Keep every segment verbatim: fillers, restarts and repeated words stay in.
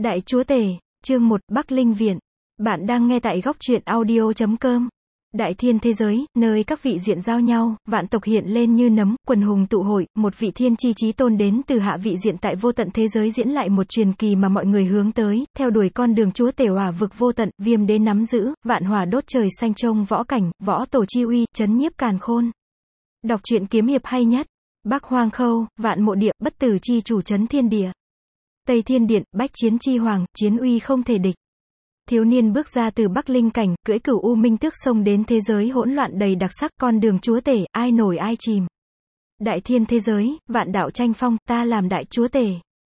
Đại Chúa Tể, chương một, Bắc Linh Viện. Bạn đang nghe tại góc truyện audio chấm com. Đại thiên thế giới, nơi các vị diện giao nhau, vạn tộc hiện lên như nấm, quần hùng tụ hội, một vị thiên chi chí tôn đến từ hạ vị diện tại vô tận thế giới diễn lại một truyền kỳ mà mọi người hướng tới, theo đuổi con đường Chúa Tể hỏa vực vô tận, viêm đế nắm giữ, vạn hỏa đốt trời xanh trông võ cảnh, võ tổ chi uy, chấn nhiếp càn khôn. Đọc truyện kiếm hiệp hay nhất. Bắc Hoang Khâu, vạn mộ địa, bất tử chi chủ chấn thiên địa. Tây Thiên Điện, bách chiến chi hoàng, chiến uy không thể địch. Thiếu niên bước ra từ Bắc Linh cảnh, cưỡi cửu u minh tước sông đến thế giới hỗn loạn đầy đặc sắc, con đường Chúa Tể, ai nổi ai chìm. Đại thiên thế giới, vạn đạo tranh phong, ta làm đại Chúa Tể.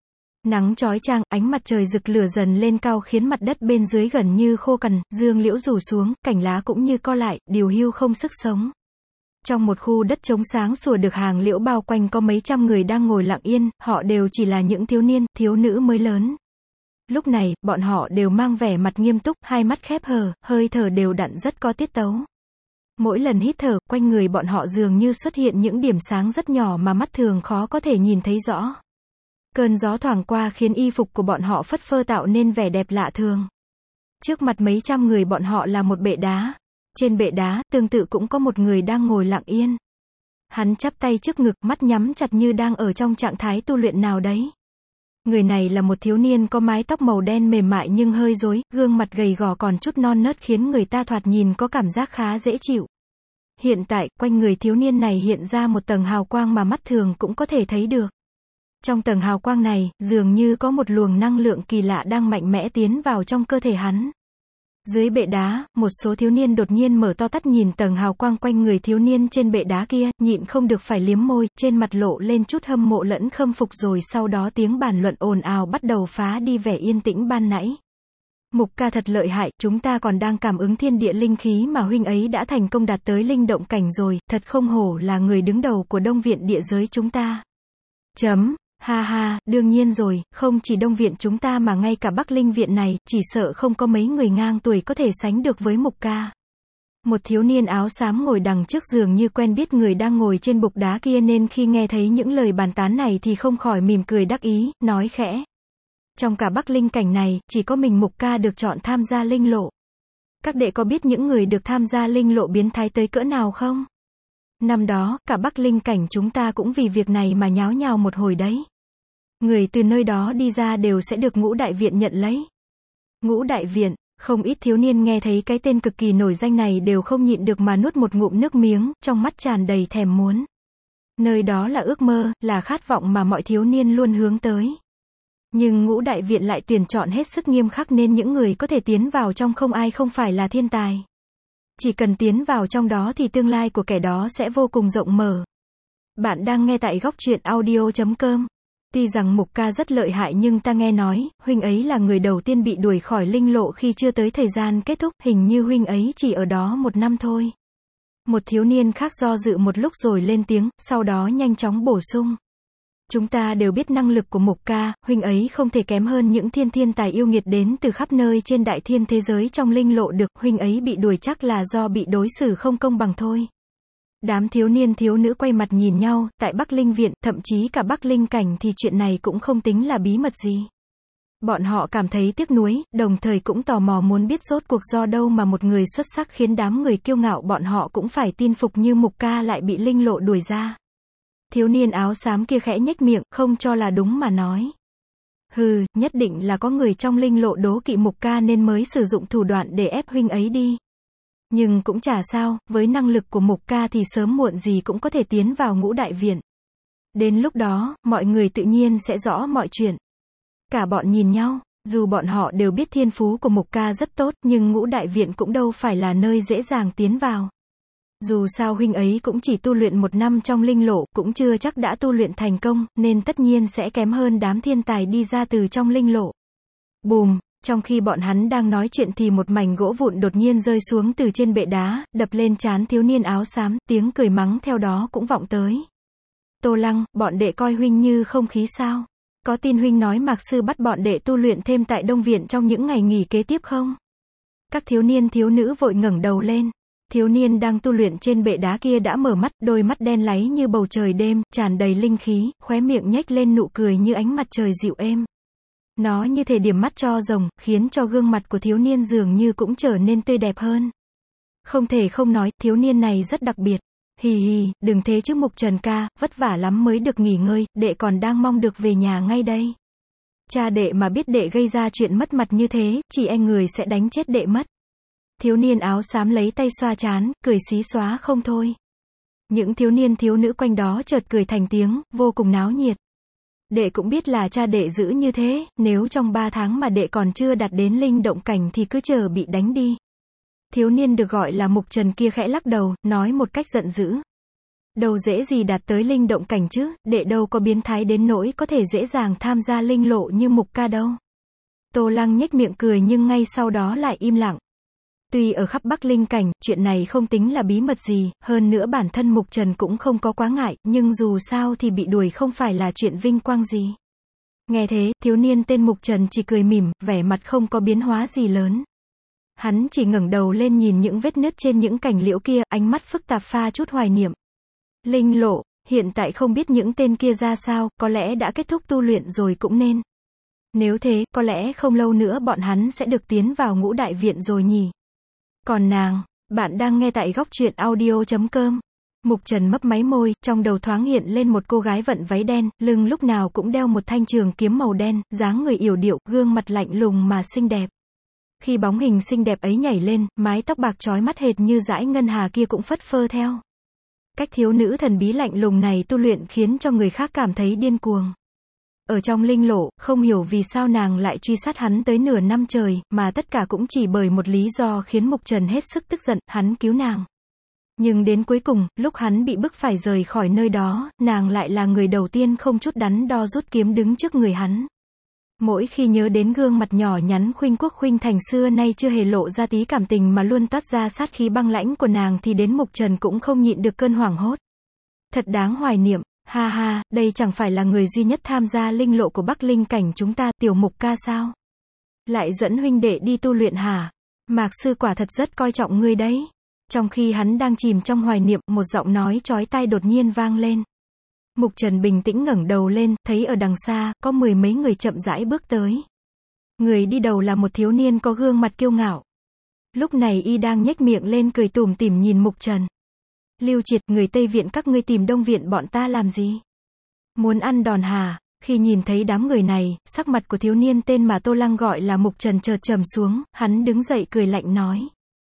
Nắng chói chang, ánh mặt trời rực lửa dần lên cao khiến mặt đất bên dưới gần như khô cằn, dương liễu rủ xuống, cành lá cũng như co lại, điều hưu không sức sống. Trong một khu đất trống sáng sủa được hàng liễu bao quanh có mấy trăm người đang ngồi lặng yên, họ đều chỉ là những thiếu niên, thiếu nữ mới lớn. Lúc này, bọn họ đều mang vẻ mặt nghiêm túc, hai mắt khép hờ, hơi thở đều đặn rất có tiết tấu. Mỗi lần hít thở, quanh người bọn họ dường như xuất hiện những điểm sáng rất nhỏ mà mắt thường khó có thể nhìn thấy rõ. Cơn gió thoảng qua khiến y phục của bọn họ phất phơ tạo nên vẻ đẹp lạ thường. Trước mặt mấy trăm người bọn họ là một bệ đá. Trên bệ đá, tương tự cũng có một người đang ngồi lặng yên. Hắn chắp tay trước ngực, mắt nhắm chặt như đang ở trong trạng thái tu luyện nào đấy. Người này là một thiếu niên có mái tóc màu đen mềm mại nhưng hơi rối, gương mặt gầy gò còn chút non nớt khiến người ta thoạt nhìn có cảm giác khá dễ chịu. Hiện tại, quanh người thiếu niên này hiện ra một tầng hào quang mà mắt thường cũng có thể thấy được. Trong tầng hào quang này, dường như có một luồng năng lượng kỳ lạ đang mạnh mẽ tiến vào trong cơ thể hắn. Dưới bệ đá, một số thiếu niên đột nhiên mở to mắt nhìn tầng hào quang quanh người thiếu niên trên bệ đá kia, nhịn không được phải liếm môi, trên mặt lộ lên chút hâm mộ lẫn khâm phục rồi sau đó tiếng bàn luận ồn ào bắt đầu phá đi vẻ yên tĩnh ban nãy. Mục ca thật lợi hại, chúng ta còn đang cảm ứng thiên địa linh khí mà huynh ấy đã thành công đạt tới linh động cảnh rồi, thật không hổ là người đứng đầu của Đông Viện địa giới chúng ta. Chấm. Ha ha, đương nhiên rồi, không chỉ Đông Viện chúng ta mà ngay cả Bắc Linh Viện này, chỉ sợ không có mấy người ngang tuổi có thể sánh được với Mục ca. Một thiếu niên áo xám ngồi đằng trước dường như quen biết người đang ngồi trên bục đá kia nên khi nghe thấy những lời bàn tán này thì không khỏi mỉm cười đắc ý, nói khẽ. Trong cả Bắc Linh cảnh này, chỉ có mình Mục ca được chọn tham gia linh lộ. Các đệ có biết những người được tham gia linh lộ biến thái tới cỡ nào không? Năm đó, cả Bắc Linh cảnh chúng ta cũng vì việc này mà nháo nhào một hồi đấy. Người từ nơi đó đi ra đều sẽ được Ngũ Đại Viện nhận lấy. Ngũ Đại Viện, không ít thiếu niên nghe thấy cái tên cực kỳ nổi danh này đều không nhịn được mà nuốt một ngụm nước miếng, trong mắt tràn đầy thèm muốn. Nơi đó là ước mơ, là khát vọng mà mọi thiếu niên luôn hướng tới. Nhưng Ngũ Đại Viện lại tuyển chọn hết sức nghiêm khắc nên những người có thể tiến vào trong không ai không phải là thiên tài. Chỉ cần tiến vào trong đó thì tương lai của kẻ đó sẽ vô cùng rộng mở. Bạn đang nghe tại góc truyện audio chấm com. Tuy rằng Mục ca rất lợi hại nhưng ta nghe nói, huynh ấy là người đầu tiên bị đuổi khỏi linh lộ khi chưa tới thời gian kết thúc, hình như huynh ấy chỉ ở đó một năm thôi. Một thiếu niên khác do dự một lúc rồi lên tiếng, sau đó nhanh chóng bổ sung. Chúng ta đều biết năng lực của Mục ca, huynh ấy không thể kém hơn những thiên thiên tài yêu nghiệt đến từ khắp nơi trên đại thiên thế giới trong linh lộ được, huynh ấy bị đuổi chắc là do bị đối xử không công bằng thôi. Đám thiếu niên thiếu nữ quay mặt nhìn nhau, tại Bắc Linh Viện, thậm chí cả Bắc Linh cảnh thì chuyện này cũng không tính là bí mật gì. Bọn họ cảm thấy tiếc nuối, đồng thời cũng tò mò muốn biết rốt cuộc do đâu mà một người xuất sắc khiến đám người kiêu ngạo bọn họ cũng phải tin phục như Mục ca lại bị linh lộ đuổi ra. Thiếu niên áo xám kia khẽ nhếch miệng, không cho là đúng mà nói. Hừ, nhất định là có người trong linh lộ đố kỵ Mục ca nên mới sử dụng thủ đoạn để ép huynh ấy đi. Nhưng cũng chả sao, với năng lực của Mục ca thì sớm muộn gì cũng có thể tiến vào Ngũ Đại Viện. Đến lúc đó, mọi người tự nhiên sẽ rõ mọi chuyện. Cả bọn nhìn nhau, dù bọn họ đều biết thiên phú của Mục ca rất tốt, nhưng Ngũ Đại Viện cũng đâu phải là nơi dễ dàng tiến vào. Dù sao huynh ấy cũng chỉ tu luyện một năm trong linh lộ, cũng chưa chắc đã tu luyện thành công, nên tất nhiên sẽ kém hơn đám thiên tài đi ra từ trong linh lộ. Bùm, trong khi bọn hắn đang nói chuyện thì một mảnh gỗ vụn đột nhiên rơi xuống từ trên bệ đá, đập lên trán thiếu niên áo xám, tiếng cười mắng theo đó cũng vọng tới. Tô Lăng, bọn đệ coi huynh như không khí sao? Có tin huynh nói Mạc sư bắt bọn đệ tu luyện thêm tại Đông Viện trong những ngày nghỉ kế tiếp không? Các thiếu niên thiếu nữ vội ngẩng đầu lên. Thiếu niên đang tu luyện trên bệ đá kia đã mở mắt, đôi mắt đen láy như bầu trời đêm, tràn đầy linh khí, khóe miệng nhếch lên nụ cười như ánh mặt trời dịu êm. Nó như thể điểm mắt cho rồng, khiến cho gương mặt của thiếu niên dường như cũng trở nên tươi đẹp hơn. Không thể không nói, thiếu niên này rất đặc biệt. Hì hì, đừng thế chứ Mục Trần ca, vất vả lắm mới được nghỉ ngơi, đệ còn đang mong được về nhà ngay đây. Cha đệ mà biết đệ gây ra chuyện mất mặt như thế, chỉ e người sẽ đánh chết đệ mất. Thiếu niên áo xám lấy tay xoa trán, cười xí xóa không thôi. Những thiếu niên thiếu nữ quanh đó chợt cười thành tiếng, vô cùng náo nhiệt. Đệ cũng biết là cha đệ giữ như thế, nếu trong ba tháng mà đệ còn chưa đạt đến linh động cảnh thì cứ chờ bị đánh đi. Thiếu niên được gọi là Mục Trần kia khẽ lắc đầu, nói một cách giận dữ. Đâu dễ gì đạt tới linh động cảnh chứ, đệ đâu có biến thái đến nỗi có thể dễ dàng tham gia linh lộ như Mục ca đâu. Tô Lăng nhếch miệng cười nhưng ngay sau đó lại im lặng. Tuy ở khắp Bắc Linh cảnh, chuyện này không tính là bí mật gì, hơn nữa bản thân Mục Trần cũng không có quá ngại, nhưng dù sao thì bị đuổi không phải là chuyện vinh quang gì. Nghe thế, thiếu niên tên Mục Trần chỉ cười mỉm, vẻ mặt không có biến hóa gì lớn. Hắn chỉ ngẩng đầu lên nhìn những vết nứt trên những cành liễu kia, ánh mắt phức tạp pha chút hoài niệm. Linh lộ, hiện tại không biết những tên kia ra sao, có lẽ đã kết thúc tu luyện rồi cũng nên. Nếu thế, có lẽ không lâu nữa bọn hắn sẽ được tiến vào ngũ đại viện rồi nhỉ. Còn nàng, bạn đang nghe tại góc truyện audio chấm com. Mục Trần mấp máy môi, trong đầu thoáng hiện lên một cô gái vận váy đen, lưng lúc nào cũng đeo một thanh trường kiếm màu đen, dáng người yểu điệu, gương mặt lạnh lùng mà xinh đẹp. Khi bóng hình xinh đẹp ấy nhảy lên, mái tóc bạc chói mắt hệt như dải ngân hà kia cũng phất phơ theo. Cách thiếu nữ thần bí lạnh lùng này tu luyện khiến cho người khác cảm thấy điên cuồng. Ở trong linh lộ, không hiểu vì sao nàng lại truy sát hắn tới nửa năm trời, mà tất cả cũng chỉ bởi một lý do khiến Mục Trần hết sức tức giận, hắn cứu nàng. Nhưng đến cuối cùng, lúc hắn bị bức phải rời khỏi nơi đó, nàng lại là người đầu tiên không chút đắn đo rút kiếm đứng trước người hắn. Mỗi khi nhớ đến gương mặt nhỏ nhắn khuynh quốc khuynh thành xưa nay chưa hề lộ ra tí cảm tình mà luôn toát ra sát khí băng lãnh của nàng thì đến Mục Trần cũng không nhịn được cơn hoảng hốt. Thật đáng hoài niệm, ha ha, đây chẳng phải là người duy nhất tham gia linh lộ của Bắc Linh cảnh chúng ta, tiểu Mục ca sao? Lại dẫn huynh đệ đi tu luyện hả? Mạc sư quả thật rất coi trọng ngươi đấy. Trong khi hắn đang chìm trong hoài niệm, một giọng nói chói tai đột nhiên vang lên. Mục Trần bình tĩnh ngẩng đầu lên, thấy ở đằng xa, có mười mấy người chậm rãi bước tới. Người đi đầu là một thiếu niên có gương mặt kiêu ngạo. Lúc này y đang nhếch miệng lên cười tủm tỉm nhìn Mục Trần. Lưu Triệt, người Tây Viện các ngươi tìm Đông Viện bọn ta làm gì? Muốn ăn đòn hà? Khi nhìn thấy đám người này, sắc mặt của thiếu niên tên mà Tô Lăng gọi là Mục Trần chợt trầm xuống, hắn đứng dậy cười lạnh nói.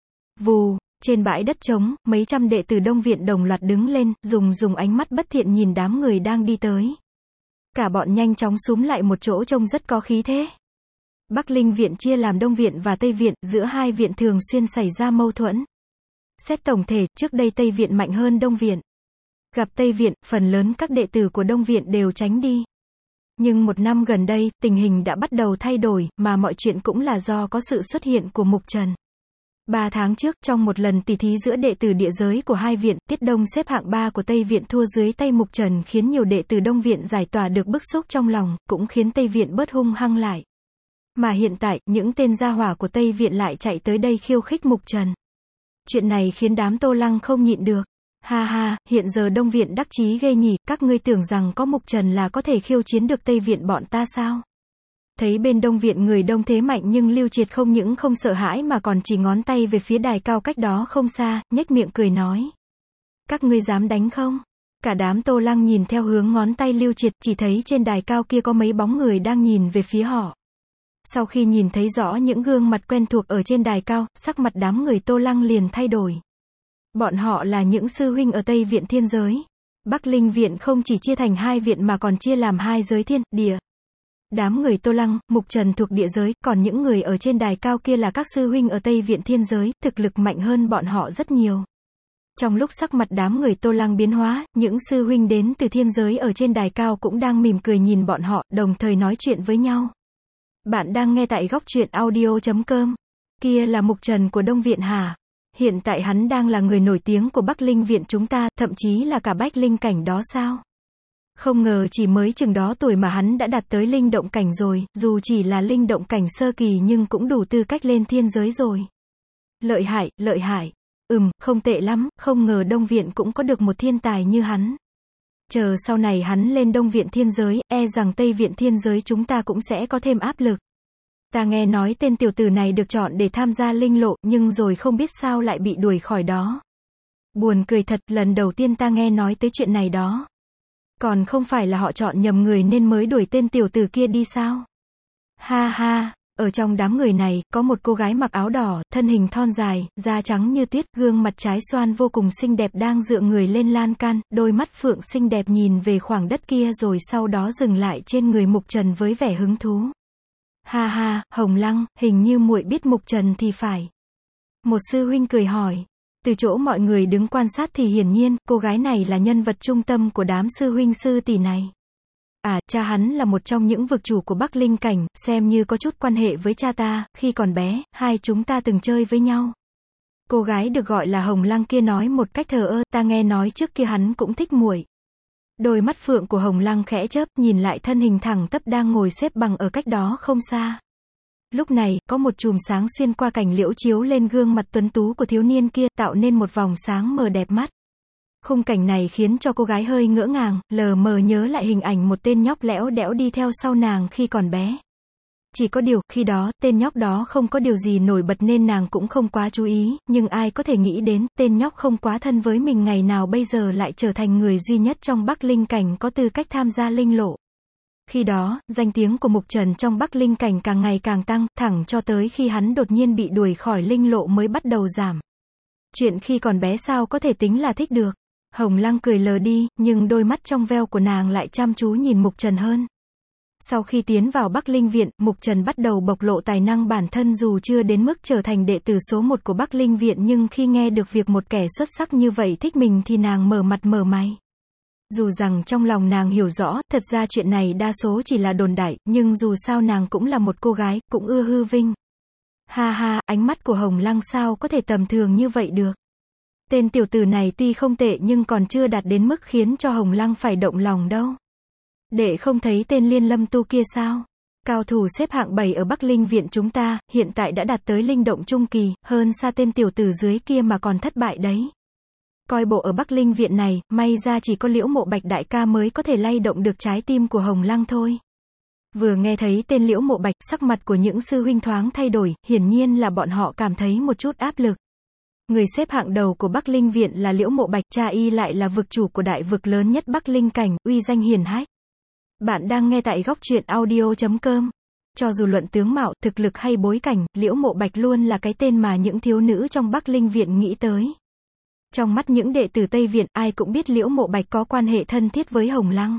Vù, trên bãi đất trống, mấy trăm đệ tử Đông Viện đồng loạt đứng lên, dùng dùng ánh mắt bất thiện nhìn đám người đang đi tới. Cả bọn nhanh chóng xúm lại một chỗ trông rất có khí thế. Bắc Linh Viện chia làm Đông Viện và Tây Viện, giữa hai viện thường xuyên xảy ra mâu thuẫn. Xét tổng thể, trước đây Tây Viện mạnh hơn Đông Viện. Gặp Tây Viện, phần lớn các đệ tử của Đông Viện đều tránh đi. Nhưng một năm gần đây, tình hình đã bắt đầu thay đổi, mà mọi chuyện cũng là do có sự xuất hiện của Mục Trần. Ba tháng trước, trong một lần tỉ thí giữa đệ tử địa giới của hai viện, Tiết Đông xếp hạng ba của Tây Viện thua dưới tay Mục Trần khiến nhiều đệ tử Đông Viện giải tỏa được bức xúc trong lòng, cũng khiến Tây Viện bớt hung hăng lại. Mà hiện tại, những tên gia hỏa của Tây Viện lại chạy tới đây khiêu khích Mục Trần. Chuyện này khiến đám Tô Lăng không nhịn được. Ha ha, hiện giờ Đông Viện đắc chí ghê nhỉ, các ngươi tưởng rằng có Mục Trần là có thể khiêu chiến được Tây Viện bọn ta sao? Thấy bên Đông Viện người đông thế mạnh nhưng Lưu Triệt không những không sợ hãi mà còn chỉ ngón tay về phía đài cao cách đó không xa, nhếch miệng cười nói. Các ngươi dám đánh không? Cả đám Tô Lăng nhìn theo hướng ngón tay Lưu Triệt, chỉ thấy trên đài cao kia có mấy bóng người đang nhìn về phía họ. Sau khi nhìn thấy rõ những gương mặt quen thuộc ở trên đài cao, sắc mặt đám người Tô Lăng liền thay đổi. Bọn họ là những sư huynh ở Tây Viện Thiên Giới. Bắc Linh Viện không chỉ chia thành hai viện mà còn chia làm hai giới thiên, địa. Đám người Tô Lăng, Mục Trần thuộc địa giới, còn những người ở trên đài cao kia là các sư huynh ở Tây Viện Thiên Giới, thực lực mạnh hơn bọn họ rất nhiều. Trong lúc sắc mặt đám người Tô Lăng biến hóa, những sư huynh đến từ thiên giới ở trên đài cao cũng đang mỉm cười nhìn bọn họ, đồng thời nói chuyện với nhau. Bạn đang nghe tại góc truyện audio chấm com. Kia là Mục Trần của Đông Viện hả? Hiện tại hắn đang là người nổi tiếng của Bắc Linh Viện chúng ta, thậm chí là cả Bách Linh cảnh đó sao? Không ngờ chỉ mới chừng đó tuổi mà hắn đã đạt tới linh động cảnh rồi, dù chỉ là linh động cảnh sơ kỳ nhưng cũng đủ tư cách lên thiên giới rồi. Lợi hại, lợi hại. Ừm, không tệ lắm, không ngờ Đông Viện cũng có được một thiên tài như hắn. Chờ sau này hắn lên Đông Viện Thiên Giới, e rằng Tây Viện Thiên Giới chúng ta cũng sẽ có thêm áp lực. Ta nghe nói tên tiểu tử này được chọn để tham gia linh lộ, nhưng rồi không biết sao lại bị đuổi khỏi đó. Buồn cười thật, lần đầu tiên ta nghe nói tới chuyện này đó. Còn không phải là họ chọn nhầm người nên mới đuổi tên tiểu tử kia đi sao? Ha ha, ở trong đám người này, có một cô gái mặc áo đỏ, thân hình thon dài, da trắng như tuyết, gương mặt trái xoan vô cùng xinh đẹp đang dựa người lên lan can, đôi mắt phượng xinh đẹp nhìn về khoảng đất kia rồi sau đó dừng lại trên người Mục Trần với vẻ hứng thú. Ha ha, Hồng Lăng, hình như muội biết Mục Trần thì phải. Một sư huynh cười hỏi. Từ chỗ mọi người đứng quan sát thì hiển nhiên, cô gái này là nhân vật trung tâm của đám sư huynh sư tỷ này. À, cha hắn là một trong những vực chủ của Bắc Linh Cảnh, xem như có chút quan hệ với cha ta, khi còn bé, hai chúng ta từng chơi với nhau. Cô gái được gọi là Hồng Lăng kia nói một cách thờ ơ, ta nghe nói trước kia hắn cũng thích muội. Đôi mắt phượng của Hồng Lăng khẽ chớp, nhìn lại thân hình thẳng tắp đang ngồi xếp bằng ở cách đó không xa. Lúc này, có một chùm sáng xuyên qua cảnh liễu chiếu lên gương mặt tuấn tú của thiếu niên kia, tạo nên một vòng sáng mờ đẹp mắt. Khung cảnh này khiến cho cô gái hơi ngỡ ngàng, lờ mờ nhớ lại hình ảnh một tên nhóc lẽo đẽo đi theo sau nàng khi còn bé. Chỉ có điều, khi đó, tên nhóc đó không có điều gì nổi bật nên nàng cũng không quá chú ý, nhưng ai có thể nghĩ đến, tên nhóc không quá thân với mình ngày nào bây giờ lại trở thành người duy nhất trong Bắc Linh Cảnh có tư cách tham gia linh lộ. Khi đó, danh tiếng của Mục Trần trong Bắc Linh Cảnh càng ngày càng tăng, thẳng cho tới khi hắn đột nhiên bị đuổi khỏi linh lộ mới bắt đầu giảm. Chuyện khi còn bé sao có thể tính là thích được. Hồng Lăng cười lờ đi, nhưng đôi mắt trong veo của nàng lại chăm chú nhìn Mục Trần hơn. Sau khi tiến vào Bắc Linh Viện, Mục Trần bắt đầu bộc lộ tài năng bản thân dù chưa đến mức trở thành đệ tử số một của Bắc Linh Viện nhưng khi nghe được việc một kẻ xuất sắc như vậy thích mình thì nàng mở mặt mở mày. Dù rằng trong lòng nàng hiểu rõ, thật ra chuyện này đa số chỉ là đồn đại, nhưng dù sao nàng cũng là một cô gái, cũng ưa hư vinh. Ha ha, ánh mắt của Hồng Lăng sao có thể tầm thường như vậy được. Tên tiểu tử này tuy không tệ nhưng còn chưa đạt đến mức khiến cho Hồng Lăng phải động lòng đâu. Đệ không thấy tên Liên Lâm Tu kia sao? Cao thủ xếp hạng bảy ở Bắc Linh Viện chúng ta, hiện tại đã đạt tới linh động trung kỳ, hơn xa tên tiểu tử dưới kia mà còn thất bại đấy. Coi bộ ở Bắc Linh Viện này, may ra chỉ có Liễu Mộ Bạch đại ca mới có thể lay động được trái tim của Hồng Lăng thôi. Vừa nghe thấy tên Liễu Mộ Bạch, sắc mặt của những sư huynh thoáng thay đổi, hiển nhiên là bọn họ cảm thấy một chút áp lực. Người xếp hạng đầu của Bắc Linh Viện là Liễu Mộ Bạch, cha y lại là vực chủ của đại vực lớn nhất Bắc Linh Cảnh, uy danh hiển hách. Bạn đang nghe tại góc truyện audio chấm com. Cho dù luận tướng mạo, thực lực hay bối cảnh, Liễu Mộ Bạch luôn là cái tên mà những thiếu nữ trong Bắc Linh Viện nghĩ tới. Trong mắt những đệ tử Tây Viện, ai cũng biết Liễu Mộ Bạch có quan hệ thân thiết với Hồng Lăng.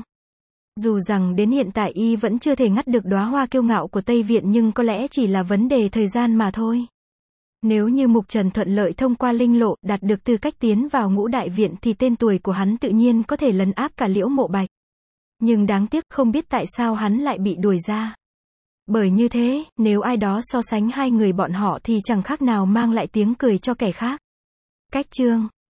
Dù rằng đến hiện tại y vẫn chưa thể ngắt được đóa hoa kiêu ngạo của Tây Viện nhưng có lẽ chỉ là vấn đề thời gian mà thôi. Nếu như Mục Trần thuận lợi thông qua linh lộ, đạt được tư cách tiến vào Ngũ Đại Viện thì tên tuổi của hắn tự nhiên có thể lấn áp cả Liễu Mộ Bạch. Nhưng đáng tiếc, không biết tại sao hắn lại bị đuổi ra. Bởi như thế, nếu ai đó so sánh hai người bọn họ thì chẳng khác nào mang lại tiếng cười cho kẻ khác. Cách chương